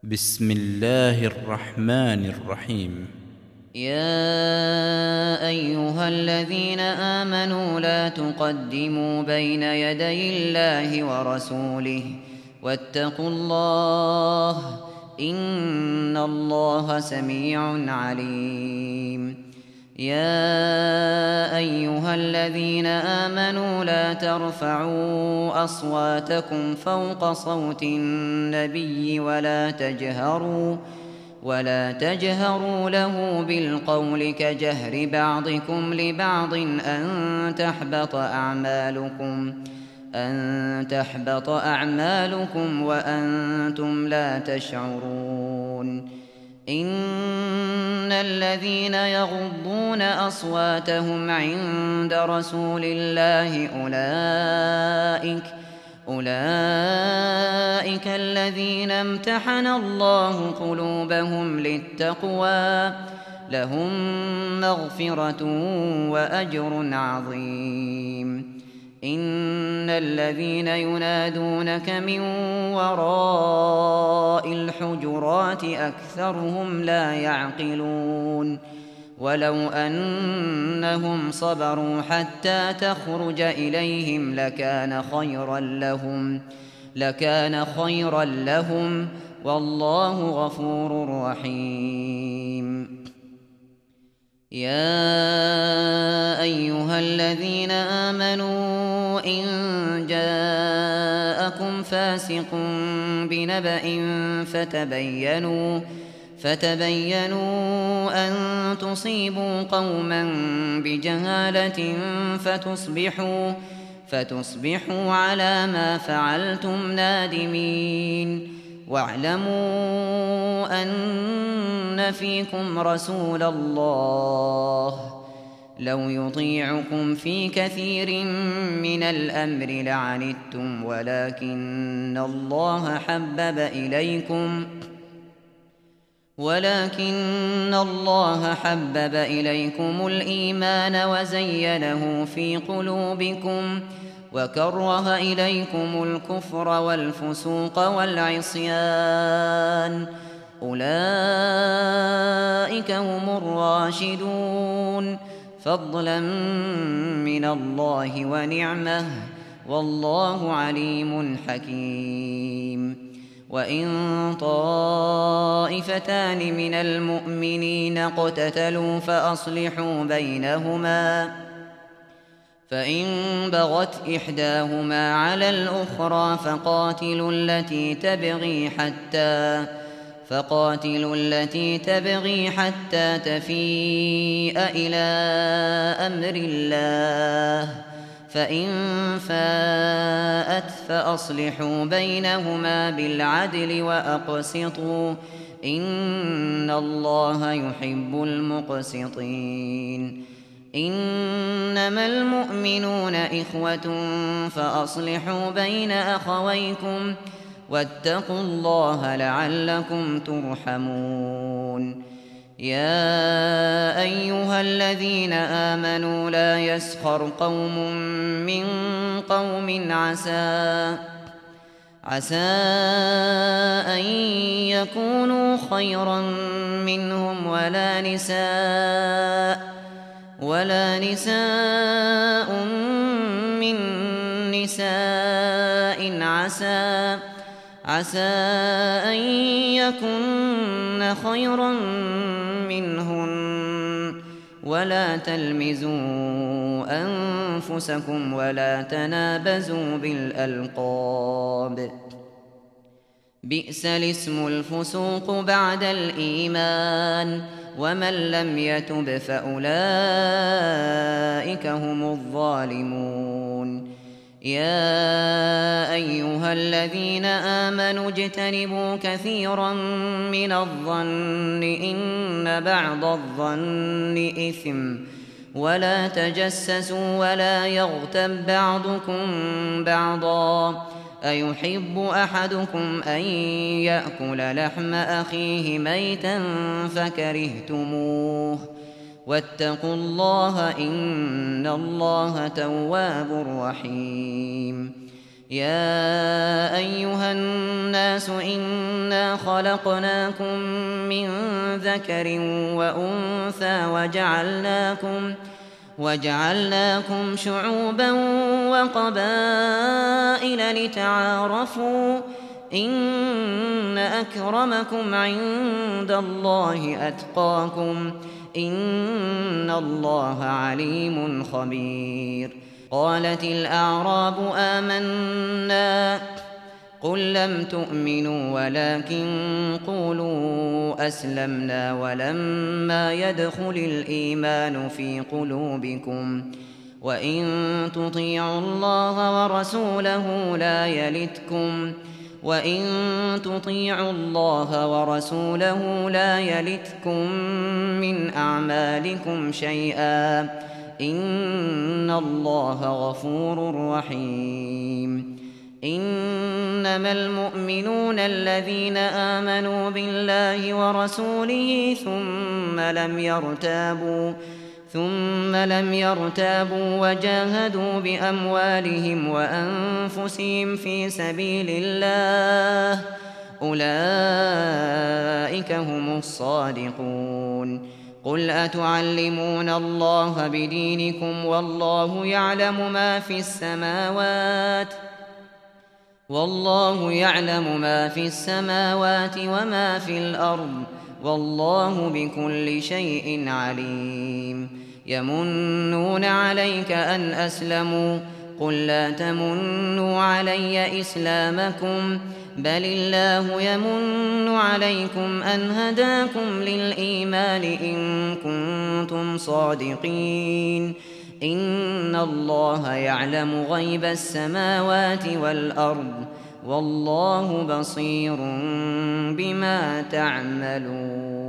بسم الله الرحمن الرحيم. يا أيها الذين آمنوا لا تقدموا بين يدي الله ورسوله واتقوا الله إن الله سميع عليم. يا أيها الذين آمنوا لا ترفعوا أصواتكم فوق صوت النبي ولا تجهروا له بالقول كجهر بعضكم لبعض أن تحبط أعمالكم وأنتم لا تشعرون. إن الذين يغضون أصواتهم عند رسول الله أولئك الذين امتحن الله قلوبهم للتقوى لهم مغفرة وأجر عظيم. إن الذين ينادونك من وراء الحجرات أكثرهم لا يعقلون. ولو أنهم صبروا حتى تخرج إليهم لكان خيرا لهم والله غفور رحيم. يا أيها الذين آمنوا إن جاءكم فاسق بنبأ فتبينوا أن تصيبوا قوما بجهالة فتصبحوا على ما فعلتم نادمين. واعلموا أن فيكم رسول الله لو يطيعكم في كثير من الأمر لعنتم ولكن الله حبب إليكم الإيمان وزينه في قلوبكم وكره إليكم الكفر والفسوق والعصيان أولئك هم الراشدون فضلا من الله ونعمة والله عليم حكيم. وإن طائفتان من المؤمنين اقتتلوا فأصلحوا بينهما فإن بغت إحداهما على الأخرى فقاتلوا التي تبغي حتى تفيء إلى أمر الله فإن فاءت فأصلحوا بينهما بالعدل وأقسطوا إن الله يحب المقسطين. إنما المؤمنون إخوة فأصلحوا بين أخويكم واتقوا الله لعلكم ترحمون. يا أيها الذين آمنوا لا يسخر قوم من قوم عسى أن يكونوا خيرا منهم ولا نساء من نساء عسى أن يكن خيرا منهن ولا تلمزوا أنفسكم ولا تنابزوا بالألقاب بئس الاسم الفسوق بعد الإيمان ومن لم يتب فأولئك هم الظالمون. يا أيها الذين آمنوا اجتنبوا كثيرا من الظن إن بعض الظن إثم ولا تجسسوا ولا يغتب بعضكم بعضا أيحب أحدكم أن يأكل لحم أخيه ميتا فكرهتموه واتقوا الله إن الله تواب رحيم. يا أيها الناس إنا خلقناكم من ذكر وأنثى وجعلناكم شعوبا وقبائل لتعارفوا إن أكرمكم عند الله أتقاكم إن الله عليم خبير. قالت الأعراب آمنا قل لم تؤمنوا ولكن قولوا أسلمنا ولما يدخل الإيمان في قلوبكم وإن تطيعوا الله ورسوله لا يلتكم من أعمالكم شيئا إن الله غفور رحيم. إنما المؤمنون الذين آمنوا بالله ورسوله ثم لم يرتابوا وجاهدوا بأموالهم وأنفسهم في سبيل الله أولئك هم الصادقون. قل أتعلمون الله بدينكم والله يعلم ما في السماوات وما في الأرض والله بكل شيء عليم. يمنون عليك أن أسلموا قل لا تمنوا علي إسلامكم بل الله يمن عليكم أن هداكم للإيمان إن كنتم صادقين. إن الله يعلم غيب السماوات والأرض والله بصير بما تعملون.